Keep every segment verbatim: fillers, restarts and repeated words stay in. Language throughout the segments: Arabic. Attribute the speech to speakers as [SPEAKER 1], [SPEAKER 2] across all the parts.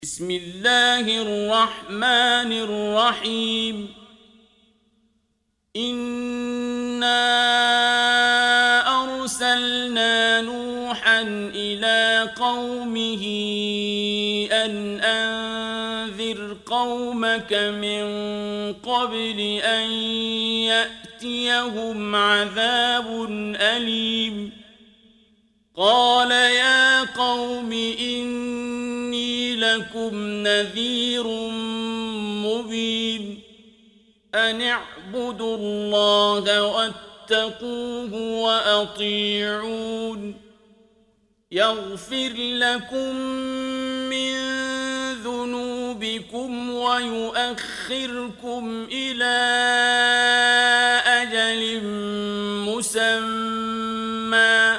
[SPEAKER 1] بسم الله الرحمن الرحيم إنا أرسلنا نوحا إلى قومه أن أنذر قومك من قبل أن يأتيهم عذاب أليم قال يا قوم إني لكم نذير مبين أن اعبدوا الله واتقوه وأطيعون يغفر لكم من ذنوبكم ويؤخركم إلى أجل مسمى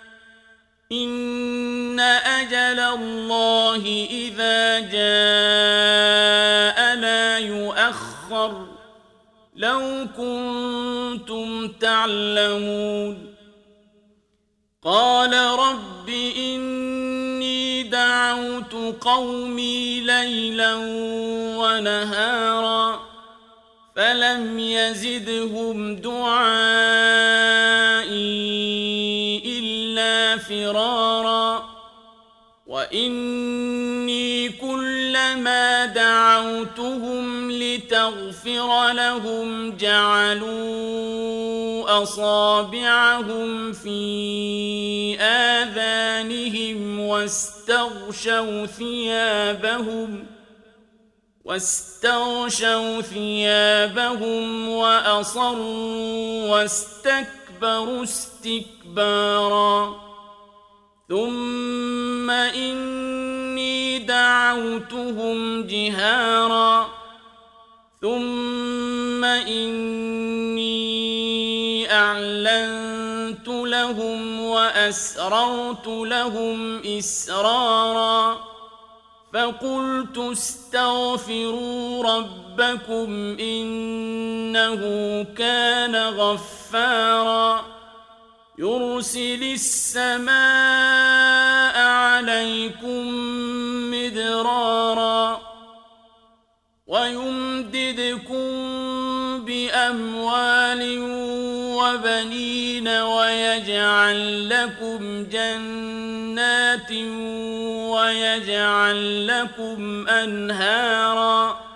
[SPEAKER 1] إن أجل الله إذا جاء لا يؤخر لو كنتم تعلمون قال رب إني دعوت قومي ليلا ونهارا فلم يزدهم دعائي إلا فرارا وإني كلما دعوتهم لتغفر لهم جعلوا أصابعهم في آذانهم واستغشوا ثيابهم واستغشوا ثيابهم وأصروا واستكبروا استكبارا ثم إني دعوتهم جهارا ثم إني أعلنت لهم وأسررت لهم إسرارا فقلت استغفروا ربكم إنه كان غفارا يرسل السماء عليكم مدرارا ويمددكم بأموال وبنين ويجعل لكم جنات ويجعل لكم أنهارا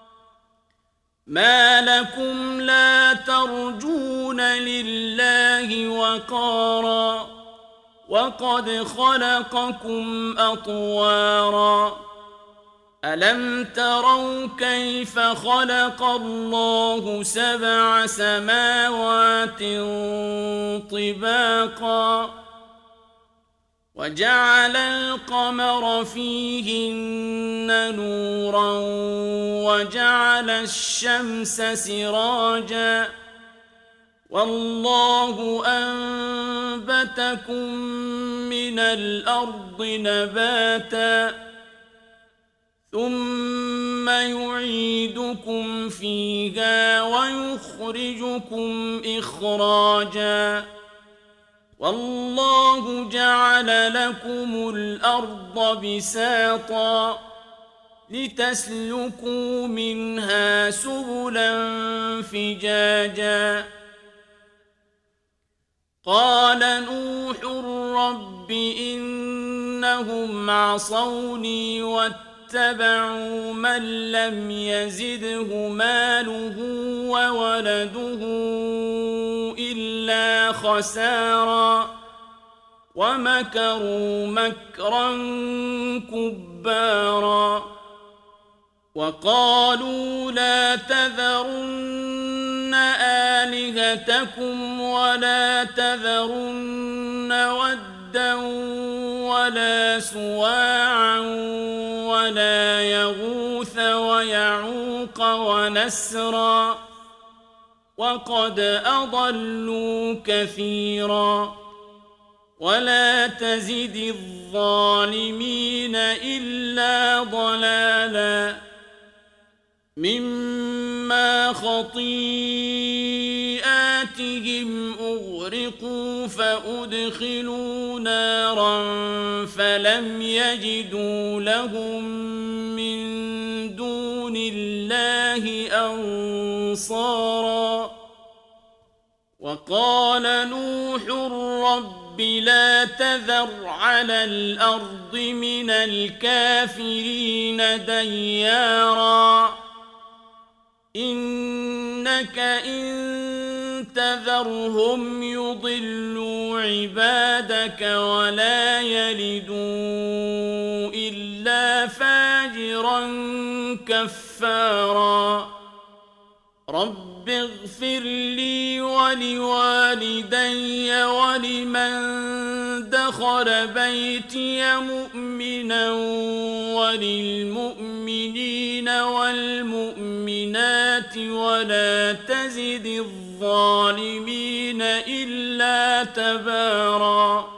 [SPEAKER 1] ما لكم لا ترجون لله وقارا وقد خلقكم أطوارا ألم تروا كيف خلق الله سبع سماوات طباقا وجعل القمر فيهن نورا وجعل الشمس سراجا والله أنبتكم من الأرض نباتا ثم يعيدكم فيها ويخرجكم إخراجا والله جعل لكم الأرض بساطا لتسلكوا منها سبلا فجاجا قال نوح رب إنهم عصوني واتبعوا من لم يزده ماله وولده إلا خسارا ومكروا مكرا كبارا وقالوا لا تذرن آلهتكم ولا تذرن ودا ولا سواعا ولا يغوث ويعوق ونسرا وقد أضلوا كثيرا ولا تزد الظالمين إلا ضلالا مما خطيئاتهم أغرقوا فأدخلوا نارا فلم يجدوا لهم الله أنصارا وقال نوح رب لا تذر على الأرض من الكافرين ديارا إنك إن تذرهم يضلوا عبادك ولا يلدوا إلا فاجرا كفارا رب اغفر لي ولوالدي ولمن دخل بيتي مؤمنا وللمؤمنين والمؤمنات ولا تزد الظالمين إلا تباراً